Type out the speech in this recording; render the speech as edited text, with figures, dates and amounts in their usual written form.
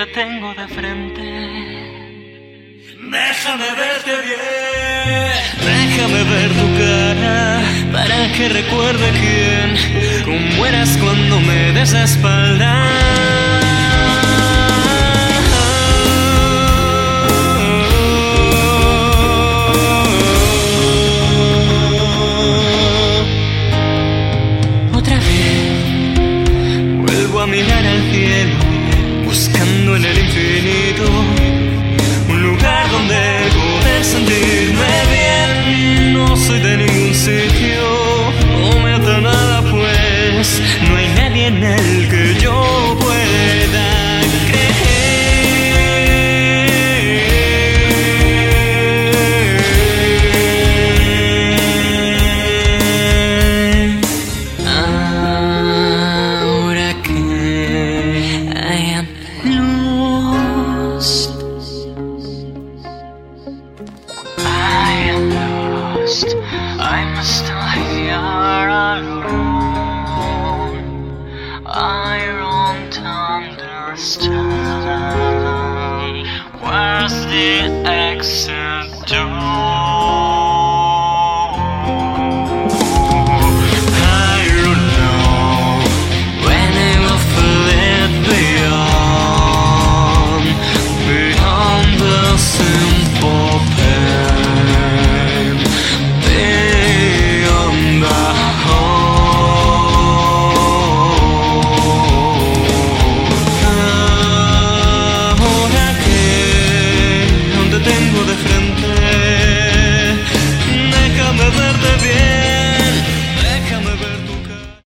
te tengo de frente. Déjame verte bien, déjame ver tu cara, para que recuerde quién, cómo eras cuando me des la espalda. Otra vez vuelvo a mirar